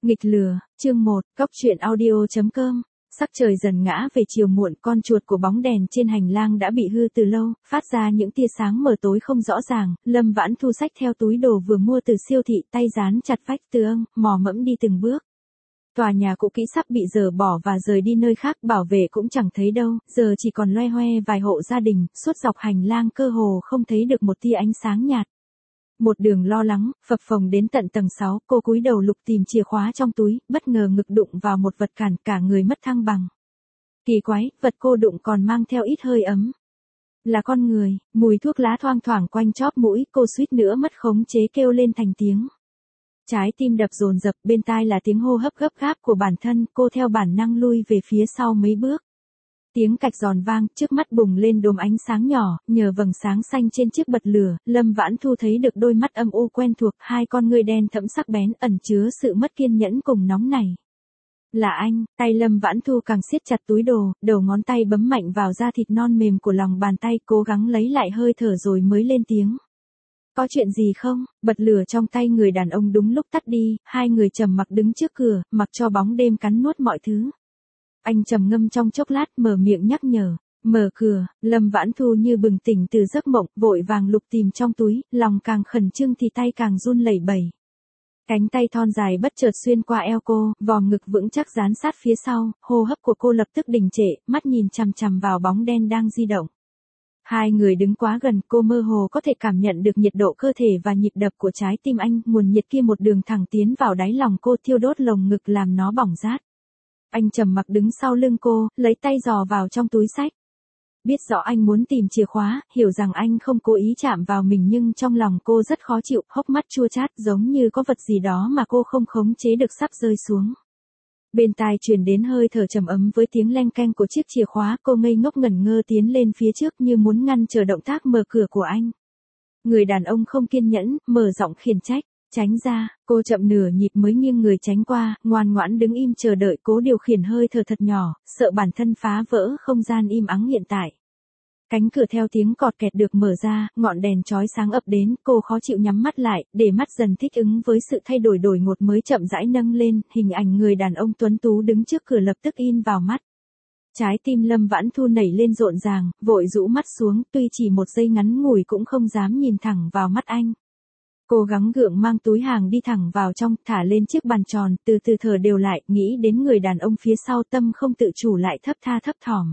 Nghịch lừa, chương 1, Cóc truyện audio.com. Sắc trời dần ngã về chiều muộn, con chuột của bóng đèn trên hành lang đã bị hư từ lâu, phát ra những tia sáng mờ tối không rõ ràng. Lâm Vãn Thu xách theo túi đồ vừa mua từ siêu thị, tay dán chặt vách tường, mò mẫm đi từng bước. Tòa nhà cũ kỹ sắp bị dỡ bỏ và rời đi nơi khác, bảo vệ cũng chẳng thấy đâu, giờ chỉ còn loe hoe vài hộ gia đình, suốt dọc hành lang cơ hồ không thấy được một tia ánh sáng nhạt. Một đường lo lắng, phập phồng đến tận tầng 6, cô cúi đầu lục tìm chìa khóa trong túi, bất ngờ ngực đụng vào một vật cản, cả người mất thăng bằng. Kỳ quái, vật cô đụng còn mang theo ít hơi ấm. Là con người, mùi thuốc lá thoang thoảng quanh chóp mũi, cô suýt nữa mất khống chế kêu lên thành tiếng. Trái tim đập dồn dập, bên tai là tiếng hô hấp gấp gáp của bản thân, cô theo bản năng lui về phía sau mấy bước. Tiếng cạch giòn vang, trước mắt bùng lên đốm ánh sáng nhỏ, nhờ vầng sáng xanh trên chiếc bật lửa, Lâm Vãn Thu thấy được đôi mắt âm u quen thuộc, hai con ngươi đen thẫm sắc bén ẩn chứa sự mất kiên nhẫn cùng nóng nảy. Là anh, tay Lâm Vãn Thu càng siết chặt túi đồ, đầu ngón tay bấm mạnh vào da thịt non mềm của lòng bàn tay, cố gắng lấy lại hơi thở rồi mới lên tiếng. Có chuyện gì không? Bật lửa trong tay người đàn ông đúng lúc tắt đi, hai người trầm mặc đứng trước cửa, mặc cho bóng đêm cắn nuốt mọi thứ. Anh trầm ngâm trong chốc lát, mở miệng nhắc nhở. Mở cửa, Lâm Vãn Thu như bừng tỉnh từ giấc mộng, vội vàng lục tìm trong túi, lòng càng khẩn trương thì tay càng run lẩy bẩy. Cánh tay thon dài bất chợt xuyên qua eo cô, vòm ngực vững chắc dán sát phía sau, hô hấp của cô lập tức đình trệ, mắt nhìn chằm chằm vào bóng đen đang di động. Hai người đứng quá gần, cô mơ hồ có thể cảm nhận được nhiệt độ cơ thể và nhịp đập của trái tim anh, nguồn nhiệt kia một đường thẳng tiến vào đáy lòng cô, thiêu đốt lồng ngực làm nó bỏng rát. Anh trầm mặc đứng sau lưng cô, lấy tay dò vào trong túi xách. Biết rõ anh muốn tìm chìa khóa, hiểu rằng anh không cố ý chạm vào mình, nhưng trong lòng cô rất khó chịu, hốc mắt chua chát, giống như có vật gì đó mà cô không khống chế được sắp rơi xuống. Bên tai truyền đến hơi thở trầm ấm với tiếng leng keng của chiếc chìa khóa, cô ngây ngốc ngẩn ngơ tiến lên phía trước như muốn ngăn trở động tác mở cửa của anh. Người đàn ông không kiên nhẫn, mở giọng khiển trách. Tránh ra, cô chậm nửa nhịp mới nghiêng người tránh qua, ngoan ngoãn đứng im chờ đợi, cố điều khiển hơi thở thật nhỏ, sợ bản thân phá vỡ không gian im ắng hiện tại. Cánh cửa theo tiếng cọt kẹt được mở ra, ngọn đèn chói sáng ập đến, cô khó chịu nhắm mắt lại, để mắt dần thích ứng với sự thay đổi đột ngột mới chậm rãi nâng lên, hình ảnh người đàn ông tuấn tú đứng trước cửa lập tức in vào mắt. Trái tim Lâm Vãn Thu nảy lên rộn ràng, vội rũ mắt xuống, tuy chỉ một giây ngắn ngủi cũng không dám nhìn thẳng vào mắt anh. Cố gắng gượng mang túi hàng đi thẳng vào trong, thả lên chiếc bàn tròn, từ từ thở đều lại, nghĩ đến người đàn ông phía sau, tâm không tự chủ lại thấp tha thấp thỏm.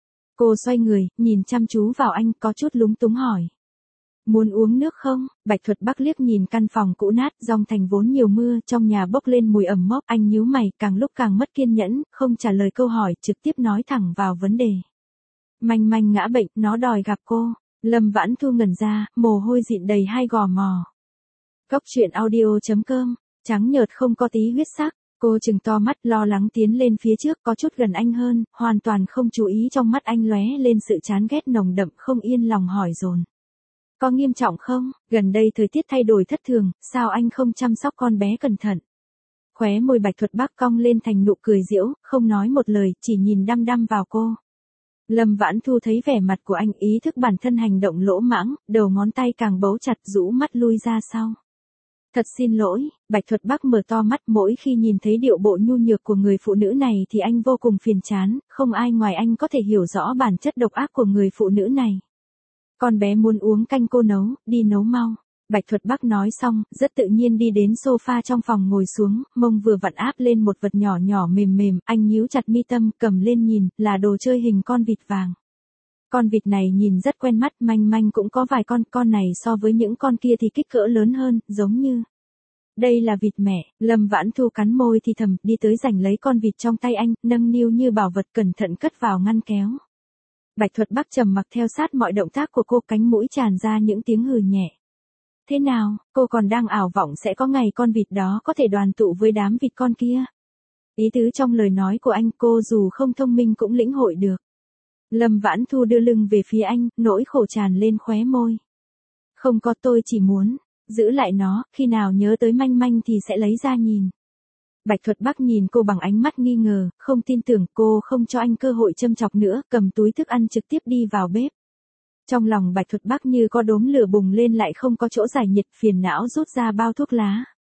Cô xoay người, nhìn chăm chú vào anh, có chút lúng túng hỏi. Muốn uống nước không? Bạch Thuật Bắc liếc nhìn căn phòng cũ nát, dòng thành vốn nhiều mưa, trong nhà bốc lên mùi ẩm mốc, anh nhíu mày, càng lúc càng mất kiên nhẫn, không trả lời câu hỏi, trực tiếp nói thẳng vào vấn đề. Manh Manh ngã bệnh, nó đòi gặp cô. Lâm Vãn Thu ngẩn ra, mồ hôi dịn đầy hai gò mò. Cóc truyện audio.com, trắng nhợt không có tí huyết sắc, cô trừng to mắt lo lắng tiến lên phía trước, có chút gần anh hơn, hoàn toàn không chú ý trong mắt anh lóe lên sự chán ghét nồng đậm, không yên lòng hỏi dồn. Có nghiêm trọng không? Gần đây thời tiết thay đổi thất thường, sao anh không chăm sóc con bé cẩn thận? Khóe môi Bạch Thuật Bắc cong lên thành nụ cười giễu, không nói một lời, chỉ nhìn đăm đăm vào cô. Lâm Vãn Thu thấy vẻ mặt của anh, ý thức bản thân hành động lỗ mãng, đầu ngón tay càng bấu chặt, rũ mắt lui ra sau. Thật xin lỗi, Bạch Thuật Bắc mở to mắt, mỗi khi nhìn thấy điệu bộ nhu nhược của người phụ nữ này thì anh vô cùng phiền chán, không ai ngoài anh có thể hiểu rõ bản chất độc ác của người phụ nữ này. Con bé muốn uống canh cô nấu, đi nấu mau. Bạch Thuật Bắc nói xong, rất tự nhiên đi đến sofa trong phòng ngồi xuống, mông vừa vặn áp lên một vật nhỏ nhỏ mềm mềm, anh nhíu chặt mi tâm, cầm lên nhìn, là đồ chơi hình con vịt vàng. Con vịt này nhìn rất quen mắt, Manh Manh cũng có vài con này so với những con kia thì kích cỡ lớn hơn, giống như. Đây là vịt mẹ, Lâm Vãn Thu cắn môi thì thầm, đi tới giành lấy con vịt trong tay anh, nâng niu như bảo vật cẩn thận cất vào ngăn kéo. Bạch Thuật Bắc trầm mặc theo sát mọi động tác của cô, cánh mũi tràn ra những tiếng hừ nhẹ. Thế nào, cô còn đang ảo vọng sẽ có ngày con vịt đó có thể đoàn tụ với đám vịt con kia? Ý tứ trong lời nói của anh cô dù không thông minh cũng lĩnh hội được. Lâm Vãn Thu đưa lưng về phía anh, nỗi khổ tràn lên khóe môi. Không có, tôi chỉ muốn giữ lại nó, khi nào nhớ tới Manh Manh thì sẽ lấy ra nhìn. Bạch Thuật Bắc nhìn cô bằng ánh mắt nghi ngờ, không tin tưởng, cô không cho anh cơ hội châm chọc nữa, cầm túi thức ăn trực tiếp đi vào bếp. Trong lòng Bạch Thuật Bắc như có đốm lửa bùng lên lại không có chỗ giải nhiệt, phiền não rút ra bao thuốc lá.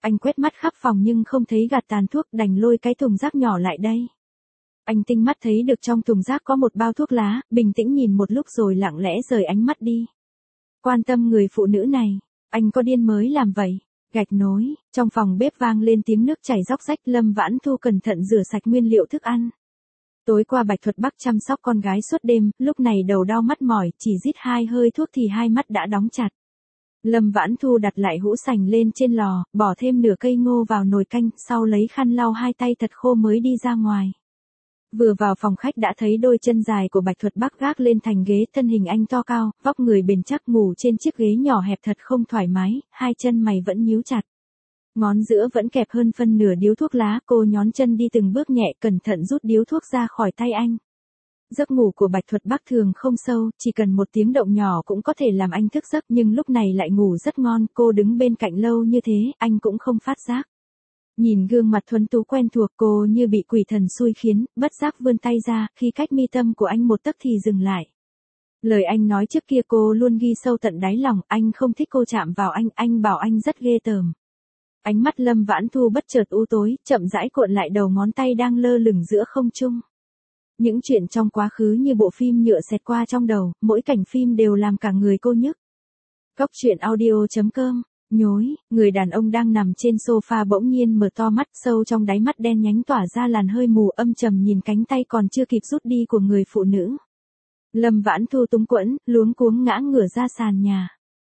Anh quét mắt khắp phòng nhưng không thấy gạt tàn thuốc, đành lôi cái thùng rác nhỏ lại đây. Anh tinh mắt thấy được trong thùng rác có một bao thuốc lá, bình tĩnh nhìn một lúc rồi lặng lẽ rời ánh mắt đi. Quan tâm người phụ nữ này, anh có điên mới làm vậy. Gạch nối, trong phòng bếp vang lên tiếng nước chảy róc rách. Lâm Vãn Thu cẩn thận rửa sạch nguyên liệu thức ăn. Tối qua Bạch Thuật Bắc chăm sóc con gái suốt đêm, lúc này đầu đau mắt mỏi, chỉ rít 2 hơi thuốc thì hai mắt đã đóng chặt. Lâm Vãn Thu đặt lại hũ sành lên trên lò, bỏ thêm nửa cây ngô vào nồi canh, sau lấy khăn lau hai tay thật khô mới đi ra ngoài. Vừa vào phòng khách đã thấy đôi chân dài của Bạch Thuật Bắc gác lên thành ghế, thân hình anh to cao, vóc người bền chắc, ngủ trên chiếc ghế nhỏ hẹp thật không thoải mái, hai chân mày vẫn nhíu chặt. Ngón giữa vẫn kẹp hơn phân nửa điếu thuốc lá, cô nhón chân đi từng bước nhẹ, cẩn thận rút điếu thuốc ra khỏi tay anh. Giấc ngủ của Bạch Thuật Bắc thường không sâu, chỉ cần một tiếng động nhỏ cũng có thể làm anh thức giấc, nhưng lúc này lại ngủ rất ngon. Cô đứng bên cạnh lâu như thế, anh cũng không phát giác. Nhìn gương mặt thuần tú quen thuộc, cô như bị quỷ thần xui khiến, bất giác vươn tay ra, khi cách mi tâm của anh một tấc thì dừng lại. Lời anh nói trước kia cô luôn ghi sâu tận đáy lòng, anh không thích cô chạm vào anh bảo anh rất ghê tởm. Ánh mắt Lâm Vãn Thu bất chợt u tối, chậm rãi cuộn lại đầu ngón tay đang lơ lửng giữa không trung. Những chuyện trong quá khứ như bộ phim nhựa xẹt qua trong đầu, mỗi cảnh phim đều làm cả người cô nhức. Góc truyện audio.com. Nhối, người đàn ông đang nằm trên sofa bỗng nhiên mở to mắt, sâu trong đáy mắt đen nhánh tỏa ra làn hơi mù, âm trầm nhìn cánh tay còn chưa kịp rút đi của người phụ nữ. Lâm Vãn Thu túng quẫn, luống cuống ngã ngửa ra sàn nhà.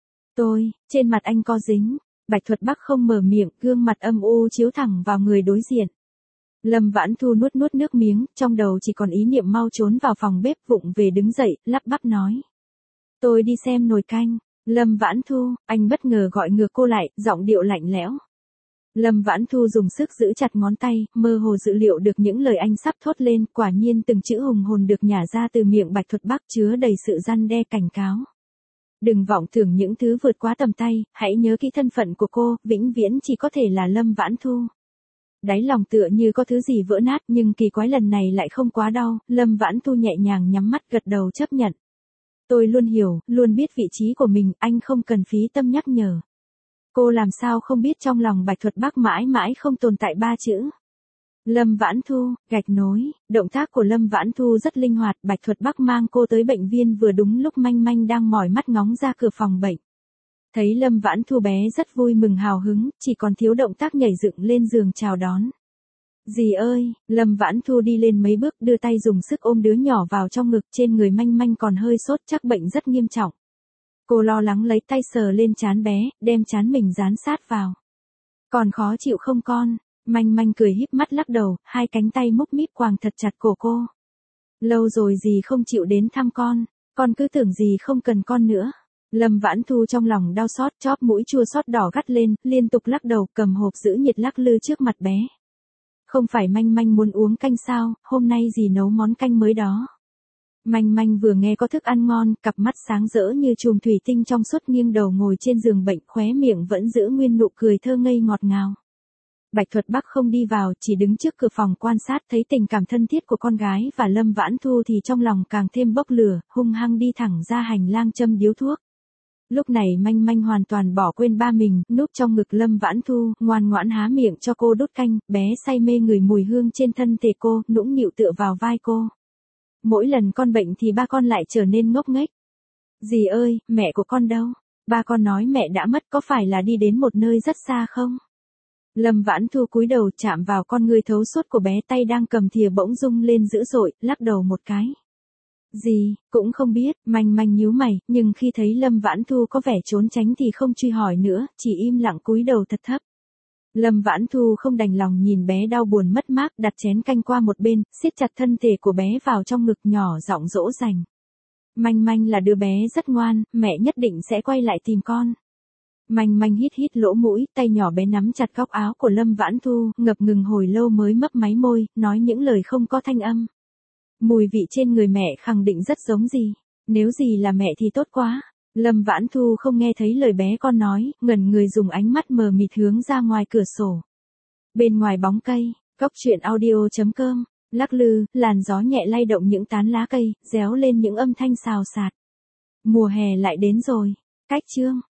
Trên mặt anh co dính. Bạch Thuật Bắc không mở miệng, gương mặt âm u chiếu thẳng vào người đối diện. Lâm Vãn Thu nuốt nước miếng, trong đầu chỉ còn ý niệm mau trốn vào phòng bếp, vụng về đứng dậy, lắp bắp nói. Tôi đi xem nồi canh. Lâm Vãn Thu, anh bất ngờ gọi ngược cô lại, giọng điệu lạnh lẽo. Lâm Vãn Thu dùng sức giữ chặt ngón tay, mơ hồ dự liệu được những lời anh sắp thốt lên, quả nhiên từng chữ hùng hồn được nhả ra từ miệng Bạch Thuật Bắc chứa đầy sự răn đe cảnh cáo. Đừng vọng tưởng những thứ vượt quá tầm tay, hãy nhớ kỹ thân phận của cô, vĩnh viễn chỉ có thể là Lâm Vãn Thu. Đáy lòng tựa như có thứ gì vỡ nát, nhưng kỳ quái lần này lại không quá đau. Lâm Vãn Thu nhẹ nhàng nhắm mắt gật đầu chấp nhận. Tôi luôn hiểu, luôn biết vị trí của mình, anh không cần phí tâm nhắc nhở. Cô làm sao không biết trong lòng Bạch Thuật Bắc mãi mãi không tồn tại 3 chữ. Lâm Vãn Thu, gạch nối, động tác của Lâm Vãn Thu rất linh hoạt. Bạch Thuật Bắc mang cô tới bệnh viện vừa đúng lúc Manh Manh đang mỏi mắt ngóng ra cửa phòng bệnh. Thấy Lâm Vãn Thu bé rất vui mừng hào hứng, chỉ còn thiếu động tác nhảy dựng lên giường chào đón. Dì ơi, Lâm Vãn Thu đi lên mấy bước, đưa tay dùng sức ôm đứa nhỏ vào trong ngực, trên người Manh Manh còn hơi sốt, chắc bệnh rất nghiêm trọng. Cô lo lắng lấy tay sờ lên trán bé, đem trán mình dán sát vào. Còn khó chịu không con? Manh Manh cười híp mắt lắc đầu, hai cánh tay múc míp quàng thật chặt cổ cô. Lâu rồi dì không chịu đến thăm con cứ tưởng dì không cần con nữa. Lâm Vãn Thu trong lòng đau xót, chóp mũi chua xót đỏ gắt lên, liên tục lắc đầu, cầm hộp giữ nhiệt lắc lư trước mặt bé. Không phải Manh Manh muốn uống canh sao, hôm nay dì nấu món canh mới đó. Manh Manh vừa nghe có thức ăn ngon, cặp mắt sáng rỡ như chùm thủy tinh trong suốt, nghiêng đầu ngồi trên giường bệnh, khóe miệng vẫn giữ nguyên nụ cười thơ ngây ngọt ngào. Bạch Thuật Bắc không đi vào, chỉ đứng trước cửa phòng quan sát, thấy tình cảm thân thiết của con gái và Lâm Vãn Thu thì trong lòng càng thêm bốc lửa, hung hăng đi thẳng ra hành lang châm điếu thuốc. Lúc này Manh Manh hoàn toàn bỏ quên ba mình, núp trong ngực Lâm Vãn Thu, ngoan ngoãn há miệng cho cô đút canh, bé say mê ngửi mùi hương trên thân thể cô, nũng nịu tựa vào vai cô. Mỗi lần con bệnh thì ba con lại trở nên ngốc nghếch. Dì ơi, mẹ của con đâu? Ba con nói mẹ đã mất, có phải là đi đến một nơi rất xa không? Lâm Vãn Thu cúi đầu chạm vào con ngươi thấu suốt của bé, tay đang cầm thìa bỗng rung lên dữ dội, lắc đầu một cái. Gì, cũng không biết. Manh Manh nhíu mày, nhưng khi thấy Lâm Vãn Thu có vẻ trốn tránh thì không truy hỏi nữa, chỉ im lặng cúi đầu thật thấp. Lâm Vãn Thu không đành lòng nhìn bé đau buồn mất mát, đặt chén canh qua một bên, siết chặt thân thể của bé vào trong ngực, nhỏ giọng dỗ dành. Manh Manh là đứa bé rất ngoan, mẹ nhất định sẽ quay lại tìm con. Manh Manh hít lỗ mũi, tay nhỏ bé nắm chặt góc áo của Lâm Vãn Thu, ngập ngừng hồi lâu mới mấp máy môi, nói những lời không có thanh âm. Mùi vị trên người mẹ khẳng định rất giống dì. Nếu dì là mẹ thì tốt quá. Lâm Vãn Thu không nghe thấy lời bé con nói, ngẩn người dùng ánh mắt mờ mịt hướng ra ngoài cửa sổ. Bên ngoài bóng cây, góc truyện audio.com, lắc lư, làn gió nhẹ lay động những tán lá cây, réo lên những âm thanh xào xạc. Mùa hè lại đến rồi. Cách chương.